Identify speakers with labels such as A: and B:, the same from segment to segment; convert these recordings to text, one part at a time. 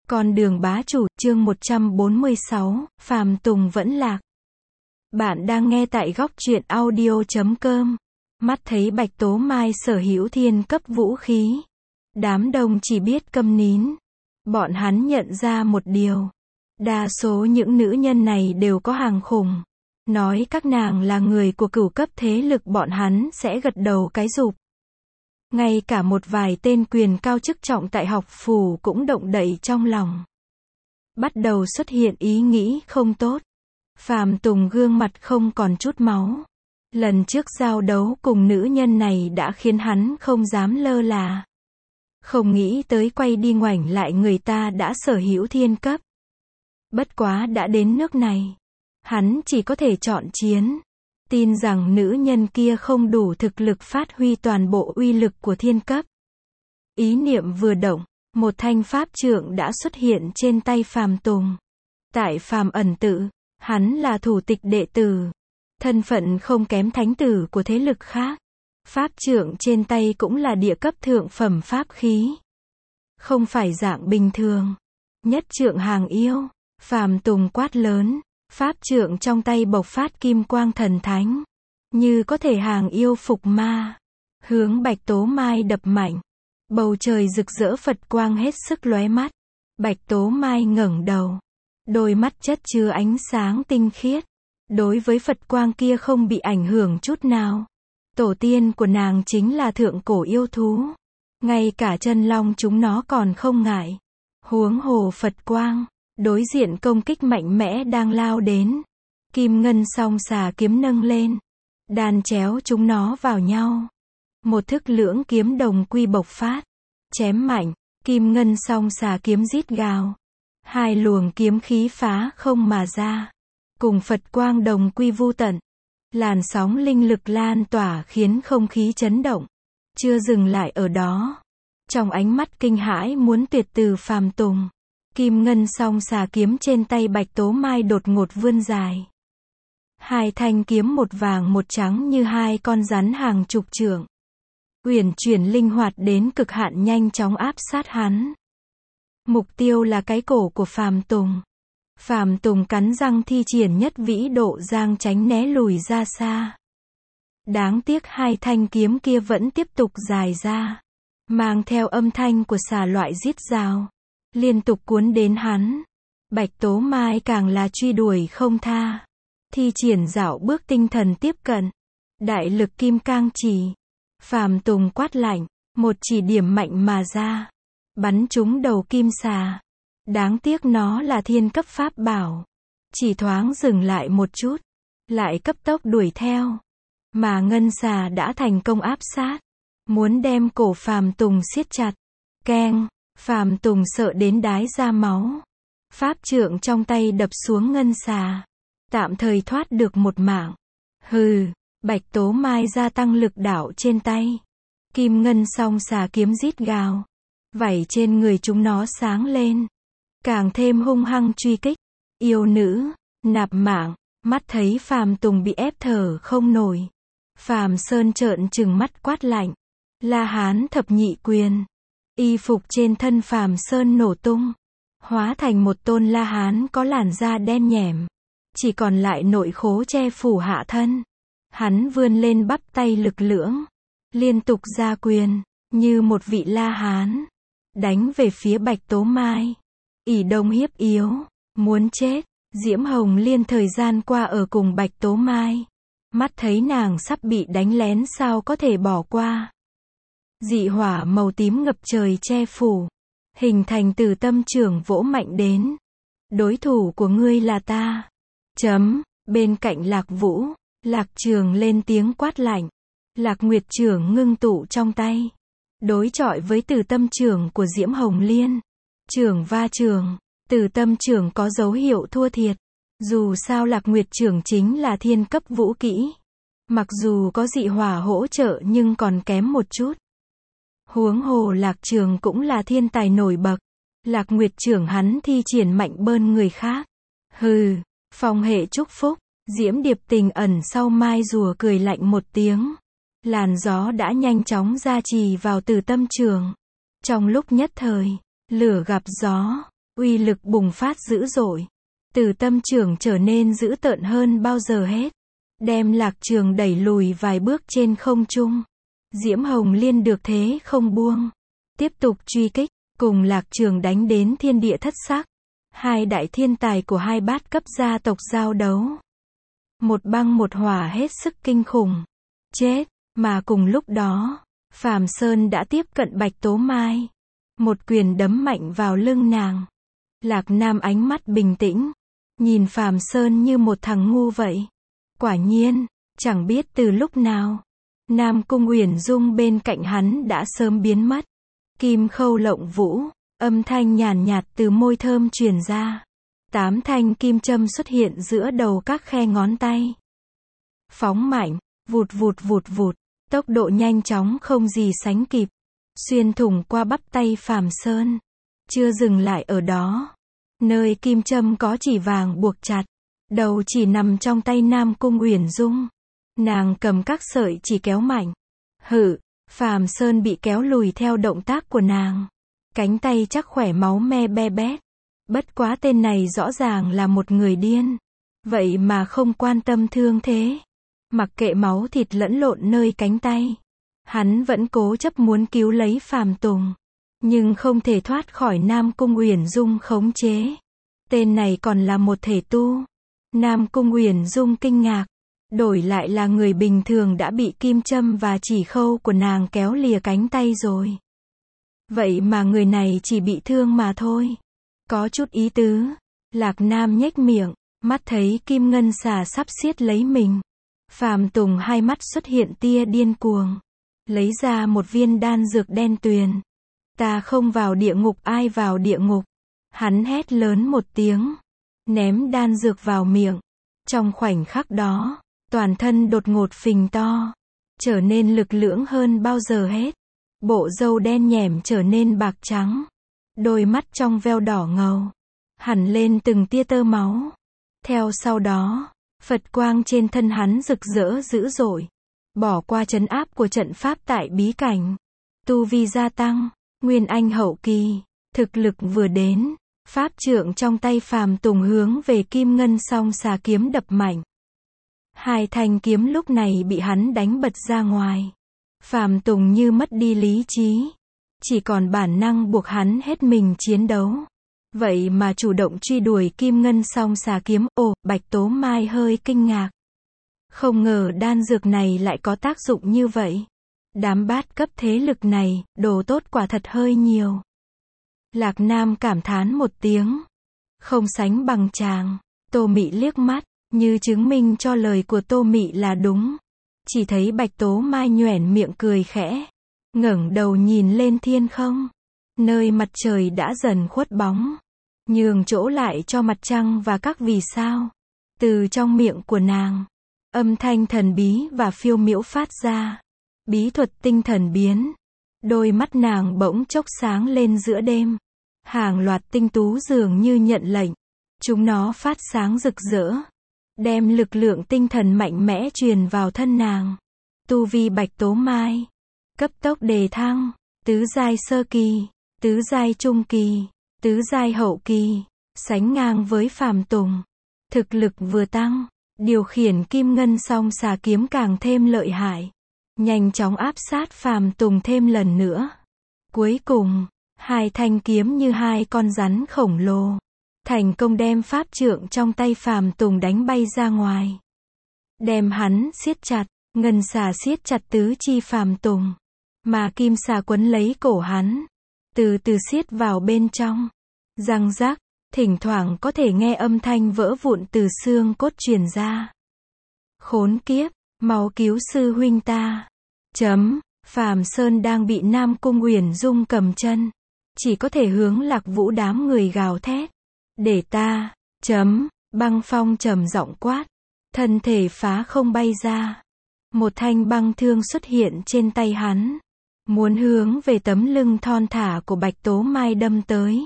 A: Con đường bá chủ, chương 146, Phàm Tùng vẫn lạc. Bạn đang nghe tại góc truyện audio.com. Mắt thấy Bạch Tố Mai sở hữu thiên cấp vũ khí. Đám đông chỉ biết câm nín. Bọn hắn nhận ra một điều. Đa số những nữ nhân này đều có hàng khủng. Nói các nàng là người của cửu cấp thế lực, bọn hắn sẽ gật đầu cái rụp. Ngay cả một vài tên quyền cao chức trọng tại học phủ cũng động đậy trong lòng. Bắt đầu xuất hiện ý nghĩ không tốt. Phàm Tùng gương mặt không còn chút máu. Lần trước giao đấu cùng nữ nhân này đã khiến hắn không dám lơ là. Không nghĩ tới quay đi ngoảnh lại người ta đã sở hữu thiên cấp. Bất quá đã đến nước này. Hắn chỉ có thể chọn chiến. Tin rằng nữ nhân kia không đủ thực lực phát huy toàn bộ uy lực của thiên cấp. Ý niệm vừa động, một thanh pháp trượng đã xuất hiện trên tay Phàm Tùng. Tại Phàm Ẩn Tự, hắn là thủ tịch đệ tử. Thân phận không kém thánh tử của thế lực khác. Pháp trượng trên tay cũng là địa cấp thượng phẩm pháp khí. Không phải dạng bình thường. Nhất trượng hàng yêu. Phàm Tùng quát lớn. Pháp trượng trong tay bộc phát kim quang thần thánh. Như có thể hàng yêu phục ma. Hướng Bạch Tố Mai đập mạnh. Bầu trời rực rỡ Phật quang hết sức lóe mắt. Bạch Tố Mai ngẩng đầu. Đôi mắt chất chứa ánh sáng tinh khiết. Đối với Phật quang kia không bị ảnh hưởng chút nào. Tổ tiên của nàng chính là thượng cổ yêu thú. Ngay cả chân long chúng nó còn không ngại. Huống hồ Phật quang. Đối diện công kích mạnh mẽ đang lao đến. Kim ngân song xà kiếm nâng lên. Đan chéo chúng nó vào nhau. Một thức lưỡng kiếm đồng quy bộc phát. Chém mạnh. Kim ngân song xà kiếm rít gào. Hai luồng kiếm khí phá không mà ra. Cùng Phật quang đồng quy vu tận. Làn sóng linh lực lan tỏa khiến không khí chấn động. Chưa dừng lại ở đó. Trong ánh mắt kinh hãi muốn tuyệt từ Phàm Tùng. Kim ngân song xà kiếm trên tay Bạch Tố Mai đột ngột vươn dài. Hai thanh kiếm một vàng một trắng như hai con rắn hàng chục trượng. Uyển chuyển linh hoạt đến cực hạn, nhanh chóng áp sát hắn. Mục tiêu là cái cổ của Phàm Tùng. Phàm Tùng cắn răng thi triển nhất vĩ độ giang tránh né lùi ra xa. Đáng tiếc hai thanh kiếm kia vẫn tiếp tục dài ra. Mang theo âm thanh của xà loại rít gào. Liên tục cuốn đến hắn. Bạch Tố Mai càng là truy đuổi không tha. Thi triển dạo bước tinh thần tiếp cận. Đại lực kim cang chỉ. Phàm Tùng quát lạnh. Một chỉ điểm mạnh mà ra. Bắn trúng đầu kim xà. Đáng tiếc nó là thiên cấp pháp bảo. Chỉ thoáng dừng lại một chút. Lại cấp tốc đuổi theo. Mà ngân xà đã thành công áp sát. Muốn đem cổ Phàm Tùng siết chặt. Keng. Phàm Tùng sợ đến đái ra máu. Pháp trượng trong tay đập xuống ngân xà. Tạm thời thoát được một mạng. Hừ. Bạch Tố Mai gia tăng lực đạo trên tay. Kim ngân song xà kiếm rít gào. Vảy trên người chúng nó sáng lên. Càng thêm hung hăng truy kích. Yêu nữ. Nạp mạng. Mắt thấy Phàm Tùng bị ép thở không nổi. Phàm Sơn trợn trừng mắt quát lạnh. La Hán thập nhị quyền. Y phục trên thân Phàm Sơn nổ tung. Hóa thành một tôn La Hán có làn da đen nhẻm. Chỉ còn lại nội khố che phủ hạ thân. Hắn vươn lên bắp tay lực lưỡng. Liên tục ra quyền. Như một vị La Hán. Đánh về phía Bạch Tố Mai. Ỷ đông hiếp yếu. Muốn chết. Diễm Hồng Liên thời gian qua ở cùng Bạch Tố Mai. Mắt thấy nàng sắp bị đánh lén sao có thể bỏ qua. Dị hỏa màu tím ngập trời che phủ. Hình thành từ tâm trưởng vỗ mạnh đến. Đối thủ của ngươi là ta. Bên cạnh Lạc Vũ. Lạc Trường lên tiếng quát lạnh. Lạc Nguyệt trưởng ngưng tụ trong tay. Đối chọi với từ tâm trưởng của Diễm Hồng Liên. Trưởng va trưởng. Từ tâm trưởng có dấu hiệu thua thiệt. Dù sao Lạc Nguyệt trưởng chính là thiên cấp vũ kỹ. Mặc dù có dị hỏa hỗ trợ nhưng còn kém một chút. Huống hồ Lạc Trường cũng là thiên tài nổi bật. Lạc Nguyệt trưởng hắn thi triển mạnh bơn người khác. Hừ. Phong hệ chúc phúc. Diễm Điệp Tình ẩn sau mai rùa cười lạnh một tiếng. Làn gió đã nhanh chóng gia trì vào từ tâm trường. Trong lúc nhất thời, lửa gặp gió. uy lực bùng phát dữ dội. Từ Tâm Trường trở nên dữ tợn hơn bao giờ hết, đem Lạc Trường đẩy lùi vài bước trên không trung. Diễm Hồng Liên được thế không buông, tiếp tục truy kích, cùng Lạc Trường đánh đến thiên địa thất sắc. Hai đại thiên tài của hai bát cấp gia tộc giao đấu. Một băng một hỏa hết sức kinh khủng. Chết, mà cùng lúc đó, Phàm Sơn đã tiếp cận Bạch Tố Mai. Một quyền đấm mạnh vào lưng nàng. Lạc Nam ánh mắt bình tĩnh, nhìn Phàm Sơn như một thằng ngu vậy. Quả nhiên, chẳng biết từ lúc nào, Nam Cung Uyển Dung bên cạnh hắn đã sớm biến mất. Kim khâu lộng vũ, âm thanh nhàn nhạt từ môi thơm truyền ra. 8 thanh kim châm xuất hiện giữa đầu các khe ngón tay. Phóng mạnh, vụt vụt vụt vụt, tốc độ nhanh chóng không gì sánh kịp, xuyên thủng qua bắp tay Phàm Sơn. Chưa dừng lại ở đó, nơi kim châm có chỉ vàng buộc chặt, đầu chỉ nằm trong tay Nam Cung Uyển Dung. Nàng cầm các sợi chỉ kéo mạnh. Hự, Phàm Sơn bị kéo lùi theo động tác của nàng. Cánh tay chắc khỏe máu me be bét. Bất quá tên này rõ ràng là một người điên. Vậy mà không quan tâm thương thế. Mặc kệ máu thịt lẫn lộn nơi cánh tay. Hắn vẫn cố chấp muốn cứu lấy Phàm Tùng. Nhưng không thể thoát khỏi Nam Cung Uyển Dung khống chế. Tên này còn là một thể tu. Nam Cung Uyển Dung kinh ngạc. Đổi lại là người bình thường đã bị kim châm và chỉ khâu của nàng kéo lìa cánh tay rồi. Vậy mà người này chỉ bị thương mà thôi. Có chút ý tứ. Lạc Nam nhếch miệng, mắt thấy kim ngân xà sắp siết lấy mình. Phàm Tùng hai mắt xuất hiện tia điên cuồng. Lấy ra một viên đan dược đen tuyền. Ta không vào địa ngục ai vào địa ngục. Hắn hét lớn một tiếng. Ném đan dược vào miệng. Trong khoảnh khắc đó, toàn thân đột ngột phình to. Trở nên lực lưỡng hơn bao giờ hết. Bộ râu đen nhẻm trở nên bạc trắng. Đôi mắt trong veo đỏ ngầu. Hẳn lên từng tia tơ máu. Theo sau đó, Phật quang trên thân hắn rực rỡ dữ dội. Bỏ qua trấn áp của trận pháp tại bí cảnh. Tu vi gia tăng, Nguyên Anh hậu kỳ. Thực lực vừa đến, pháp trượng trong tay Phàm Tùng hướng về kim ngân song xà kiếm đập mạnh. Hai thanh kiếm lúc này bị hắn đánh bật ra ngoài. Phàm Tùng như mất đi lý trí. Chỉ còn bản năng buộc hắn hết mình chiến đấu. Vậy mà chủ động truy đuổi kim ngân song xà kiếm. Ồ, Bạch Tố Mai hơi kinh ngạc. Không ngờ đan dược này lại có tác dụng như vậy. Đám bát cấp thế lực này, đồ tốt quả thật hơi nhiều. Lạc Nam cảm thán một tiếng. Không sánh bằng chàng. Tô Mị liếc mắt, như chứng minh cho lời của Tô Mị là đúng. Chỉ thấy Bạch Tố Mai nhoẻn miệng cười khẽ. Ngẩng đầu nhìn lên thiên không. Nơi mặt trời đã dần khuất bóng. Nhường chỗ lại cho mặt trăng và các vì sao. Từ trong miệng của nàng, âm thanh thần bí và phiêu miễu phát ra. Bí thuật tinh thần biến. Đôi mắt nàng bỗng chốc sáng lên giữa đêm. Hàng loạt tinh tú dường như nhận lệnh. Chúng nó phát sáng rực rỡ. Đem lực lượng tinh thần mạnh mẽ truyền vào thân nàng. Tu vi Bạch Tố Mai. Cấp tốc đề thăng. Tứ giai sơ kỳ. Tứ giai trung kỳ. Tứ giai hậu kỳ. Sánh ngang với Phàm Tùng. Thực lực vừa tăng. Điều khiển kim ngân song xà kiếm càng thêm lợi hại. Nhanh chóng áp sát Phàm Tùng thêm lần nữa. Cuối cùng, hai thanh kiếm như hai con rắn khổng lồ. Thành công đem pháp trượng trong tay Phàm Tùng đánh bay ra ngoài. Đem hắn siết chặt, ngân xà siết chặt tứ chi Phàm Tùng. Mà kim xà quấn lấy cổ hắn. Từ từ siết vào bên trong. Răng rắc, thỉnh thoảng có thể nghe âm thanh vỡ vụn từ xương cốt truyền ra. Khốn kiếp, mau cứu sư huynh ta. Phàm Sơn đang bị Nam Cung Uyển Dung cầm chân. Chỉ có thể hướng Lạc Vũ đám người gào thét. Để ta. Băng Phong trầm giọng quát. Thân thể phá không bay ra. Một thanh băng thương xuất hiện trên tay hắn. Muốn hướng về tấm lưng thon thả của Bạch Tố Mai đâm tới.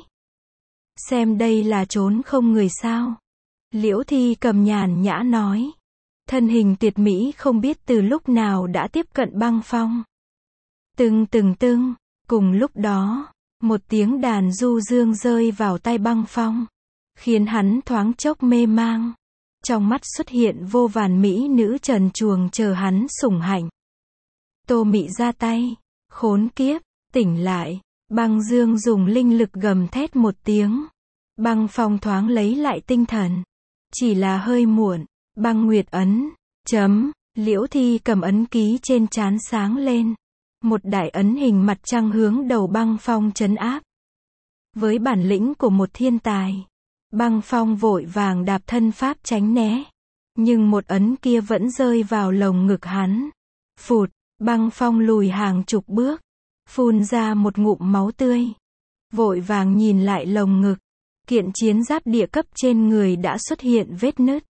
A: Xem đây là trốn không người sao. Liễu Thi cầm nhàn nhã nói. Thân hình tuyệt mỹ không biết từ lúc nào đã tiếp cận băng phong. Tưng. Cùng lúc đó, Một tiếng đàn du dương rơi vào tai Băng Phong, khiến hắn thoáng chốc mê mang. Trong mắt xuất hiện vô vàn mỹ nữ trần truồng chờ hắn sủng hạnh. Tô Mị ra tay, khốn kiếp, tỉnh lại. Băng Dương dùng linh lực gầm thét một tiếng. Băng Phong thoáng lấy lại tinh thần. Chỉ là hơi muộn. Băng Nguyệt ấn, Liễu Thi cầm ấn ký trên trán sáng lên. Một đại ấn hình mặt trăng hướng đầu Băng Phong trấn áp. Với bản lĩnh của một thiên tài, Băng Phong vội vàng đạp thân pháp tránh né. Nhưng một ấn kia vẫn rơi vào lồng ngực hắn. Phụt, Băng Phong lùi hàng chục bước, phun ra một ngụm máu tươi. Vội vàng nhìn lại lồng ngực. Kiện chiến giáp địa cấp trên người đã xuất hiện vết nứt.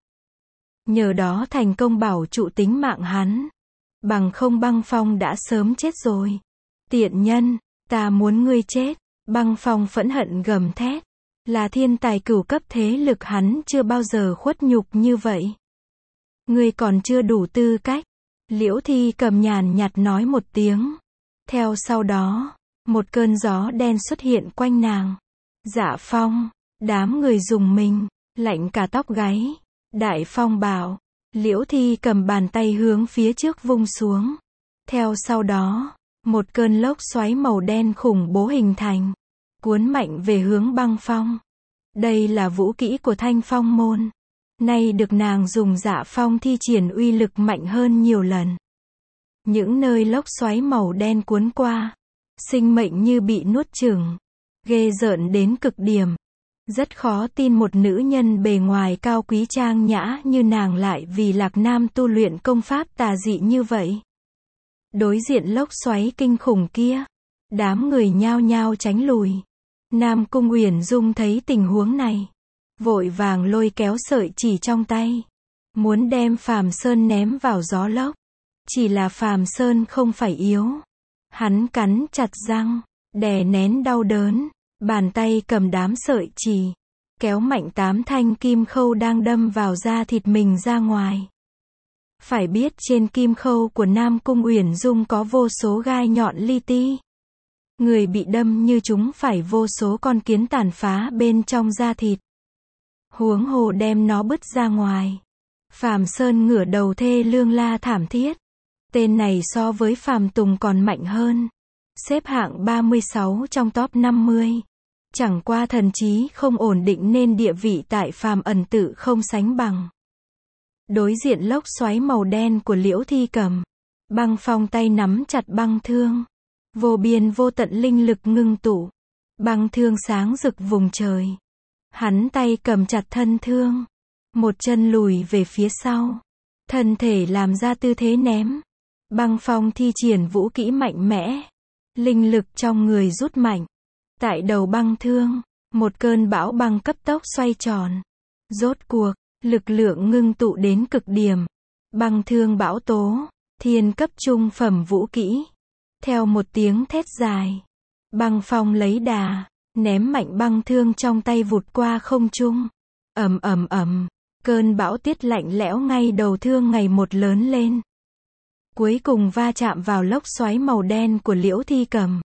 A: Nhờ đó thành công bảo trụ tính mạng hắn. Bằng không Băng Phong đã sớm chết rồi. Tiện nhân, ta muốn ngươi chết. Băng Phong phẫn hận gầm thét. Là thiên tài cửu cấp thế lực hắn chưa bao giờ khuất nhục như vậy. Ngươi còn chưa đủ tư cách. Liễu Thi cầm nhàn nhạt nói một tiếng. Theo sau đó, một cơn gió đen xuất hiện quanh nàng. Dạ Phong, đám người rùng mình, lạnh cả tóc gáy. Đại Phong bảo, Liễu Thi cầm bàn tay hướng phía trước vung xuống. Theo sau đó, một cơn lốc xoáy màu đen khủng bố hình thành, cuốn mạnh về hướng Băng Phong. Đây là vũ kỹ của Thanh Phong môn. Nay được nàng dùng Dạ Phong thi triển uy lực mạnh hơn nhiều lần. Những nơi lốc xoáy màu đen cuốn qua, sinh mệnh như bị nuốt chửng, ghê rợn đến cực điểm. Rất khó tin một nữ nhân bề ngoài cao quý trang nhã như nàng lại vì Lạc Nam tu luyện công pháp tà dị như vậy. Đối diện lốc xoáy kinh khủng kia, đám người nhao nhao tránh lùi. Nam Cung Uyển Dung thấy tình huống này, vội vàng lôi kéo sợi chỉ trong tay, muốn đem Phàm Sơn ném vào gió lốc. Chỉ là Phàm Sơn không phải yếu. Hắn cắn chặt răng, đè nén đau đớn, bàn tay cầm đám sợi chỉ, kéo mạnh 8 thanh kim khâu đang đâm vào da thịt mình ra ngoài. Phải biết trên kim khâu của Nam Cung Uyển Dung có vô số gai nhọn li ti. Người bị đâm như chúng phải vô số con kiến tàn phá bên trong da thịt. Huống hồ đem nó bứt ra ngoài. Phàm Sơn ngửa đầu thê lương la thảm thiết. Tên này so với Phàm Tùng còn mạnh hơn. Xếp hạng 36 trong top 50. Chẳng qua thần trí không ổn định nên địa vị tại Phàm Ẩn Tự không sánh bằng. Đối diện lốc xoáy màu đen của Liễu Thi cầm, Băng Phong tay nắm chặt băng thương. Vô biên vô tận linh lực ngưng tụ. Băng thương sáng rực vùng trời. Hắn tay cầm chặt thân thương. Một chân lùi về phía sau. Thân thể làm ra tư thế ném. Băng Phong thi triển vũ kỹ mạnh mẽ. Linh lực trong người rút mạnh. Tại đầu băng thương, một cơn bão băng cấp tốc xoay tròn. Rốt cuộc, lực lượng ngưng tụ đến cực điểm. Băng thương bão tố, thiên cấp trung phẩm vũ kỹ. Theo một tiếng thét dài, Băng Phong lấy đà, ném mạnh băng thương trong tay vụt qua không trung. Ầm ầm ầm, cơn bão tiết lạnh lẽo ngay đầu thương ngày một lớn lên. Cuối cùng va chạm vào lốc xoáy màu đen của Liễu Thi cầm.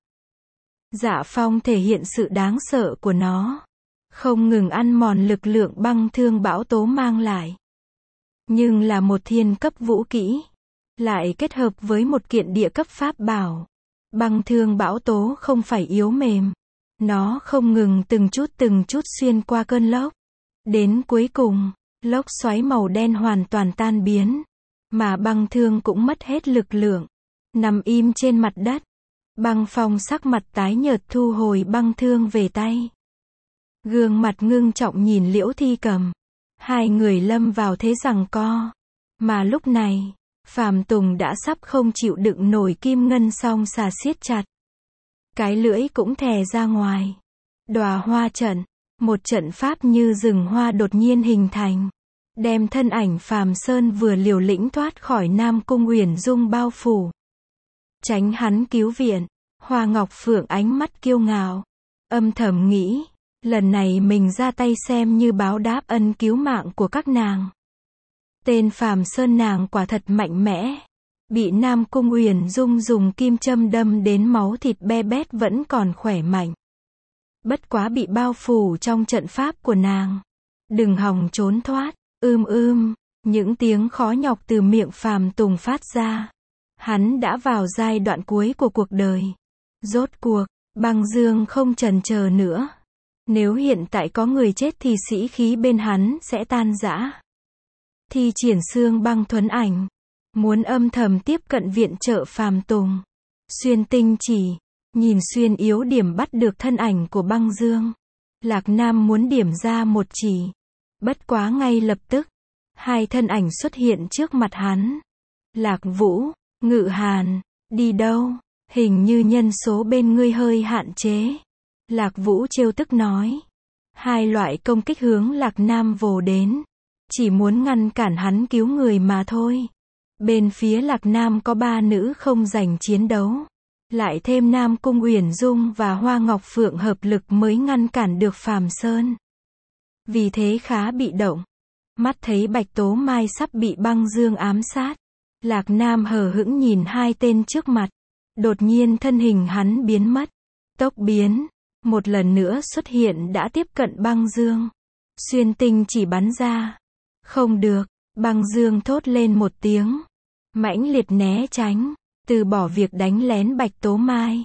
A: Dạ Phong thể hiện sự đáng sợ của nó, không ngừng ăn mòn lực lượng băng thương bão tố mang lại. Nhưng là một thiên cấp vũ kỹ, lại kết hợp với một kiện địa cấp pháp bảo. Băng thương bão tố không phải yếu mềm. Nó không ngừng từng chút xuyên qua cơn lốc. Đến cuối cùng, lốc xoáy màu đen hoàn toàn tan biến. Mà băng thương cũng mất hết lực lượng. Nằm im trên mặt đất. Băng Phong sắc mặt tái nhợt thu hồi băng thương về tay. Gương mặt ngưng trọng nhìn Liễu Thi cầm. Hai người lâm vào thế giằng co. Mà lúc này, Phàm Tùng đã sắp không chịu đựng nổi kim ngân song xà siết chặt. Cái lưỡi cũng thè ra ngoài. Đóa hoa trận, một trận pháp như rừng hoa đột nhiên hình thành. Đem thân ảnh Phàm Sơn vừa liều lĩnh thoát khỏi Nam Cung Uyển Dung bao phủ. Tránh hắn cứu viện, Hoa Ngọc Phượng ánh mắt kiêu ngạo. Âm thầm nghĩ, lần này mình ra tay xem như báo đáp ân cứu mạng của các nàng. Tên Phàm Sơn nàng quả thật mạnh mẽ. Bị Nam Cung Uyển Dung dùng kim châm đâm đến máu thịt be bét vẫn còn khỏe mạnh. bất quá bị bao phủ trong trận pháp của nàng. Đừng hòng trốn thoát, những tiếng khó nhọc từ miệng Phàm Tùng phát ra. Hắn đã vào giai đoạn cuối của cuộc đời. Rốt cuộc, Băng Dương không chần chờ nữa. Nếu hiện tại có người chết thì sĩ khí bên hắn sẽ tan rã. Thi triển xương băng thuấn ảnh, muốn âm thầm tiếp cận viện trợ Phàm Tùng. Xuyên tinh chỉ, nhìn xuyên yếu điểm bắt được thân ảnh của Băng Dương. Lạc Nam muốn điểm ra một chỉ. Bất quá ngay lập tức, hai thân ảnh xuất hiện trước mặt hắn. Lạc Vũ, Ngự Hàn, đi đâu? Hình như nhân số bên ngươi hơi hạn chế. Lạc Vũ trêu tức nói. Hai loại công kích hướng Lạc Nam vồ đến. Chỉ muốn ngăn cản hắn cứu người mà thôi. Bên phía Lạc Nam có 3 nữ không giành chiến đấu. Lại thêm Nam Cung Uyển Dung và Hoa Ngọc Phượng hợp lực mới ngăn cản được Phàm Sơn. Vì thế khá bị động. Mắt thấy Bạch Tố Mai sắp bị Băng Dương ám sát. Lạc Nam hờ hững nhìn hai tên trước mặt. Đột nhiên thân hình hắn biến mất. Tốc biến. Một lần nữa xuất hiện đã tiếp cận Băng Dương. Xuyên tinh chỉ bắn ra. Không được. Băng Dương thốt lên một tiếng. Mãnh liệt né tránh. Từ bỏ việc đánh lén Bạch Tố Mai.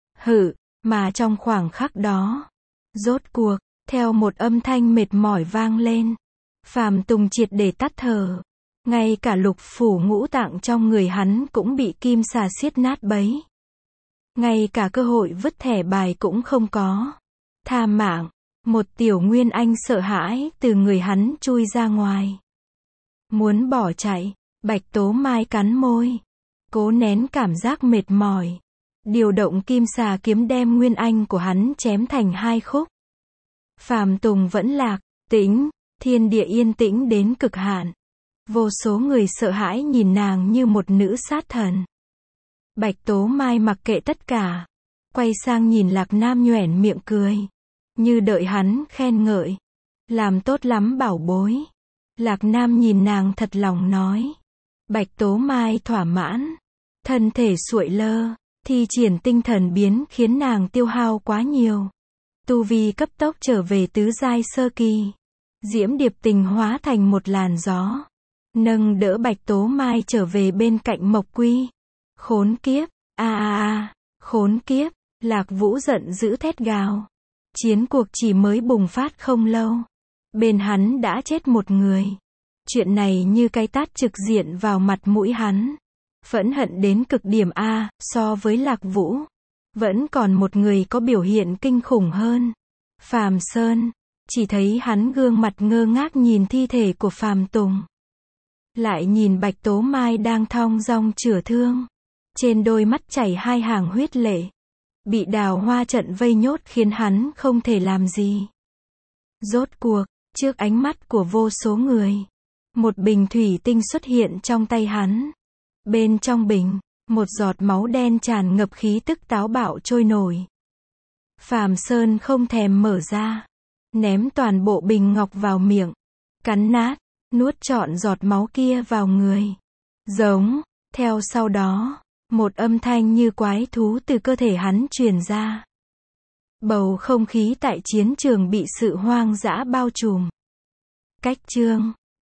A: Mà trong khoảng khắc đó. Rốt cuộc, theo một âm thanh mệt mỏi vang lên. Phàm Tùng triệt để tắt thở. Ngay cả lục phủ ngũ tạng trong người hắn cũng bị kim xà xiết nát bấy. Ngay cả cơ hội vứt thẻ bài cũng không có. Tha mạng, một tiểu nguyên anh sợ hãi từ người hắn chui ra ngoài. Muốn bỏ chạy, Bạch Tố Mai cắn môi. Cố nén cảm giác mệt mỏi. Điều động kim xà kiếm đem nguyên anh của hắn chém thành 2 khúc. Phàm Tùng vẫn lạc, tĩnh, thiên địa yên tĩnh đến cực hạn. Vô số người sợ hãi nhìn nàng như một nữ sát thần. Bạch Tố Mai mặc kệ tất cả. Quay sang nhìn Lạc Nam nhoẻn miệng cười. Như đợi hắn khen ngợi. Làm tốt lắm bảo bối. Lạc Nam nhìn nàng thật lòng nói. Bạch Tố Mai thỏa mãn. Thân thể suội lơ. Thi triển tinh thần biến khiến nàng tiêu hao quá nhiều. Tu vi cấp tốc trở về tứ giai sơ kỳ. Diễm Điệp Tình hóa thành một làn gió. Nâng đỡ Bạch Tố Mai trở về bên cạnh Mộc Quy. Khốn kiếp, khốn kiếp, Lạc Vũ giận dữ thét gào. Chiến cuộc chỉ mới bùng phát không lâu. Bên hắn đã chết một người. Chuyện này như cái tát trực diện vào mặt mũi hắn. Phẫn hận đến cực điểm so với Lạc Vũ. Vẫn còn một người có biểu hiện kinh khủng hơn. Phàm Sơn, chỉ thấy hắn gương mặt ngơ ngác nhìn thi thể của Phàm Tùng. Lại nhìn Bạch Tố Mai đang thong dong chữa thương. Trên đôi mắt chảy 2 hàng huyết lệ. Bị đào hoa trận vây nhốt khiến hắn không thể làm gì. Rốt cuộc, trước ánh mắt của vô số người. Một bình thủy tinh xuất hiện trong tay hắn. Bên trong bình, một giọt máu đen tràn ngập khí tức táo bạo trôi nổi. Phàm Sơn không thèm mở ra. Ném toàn bộ bình ngọc vào miệng. Cắn nát, nuốt trọn giọt máu kia vào người. Giống, theo sau đó, một âm thanh như quái thú từ cơ thể hắn truyền ra. Bầu không khí tại chiến trường bị sự hoang dã bao trùm. Cách chương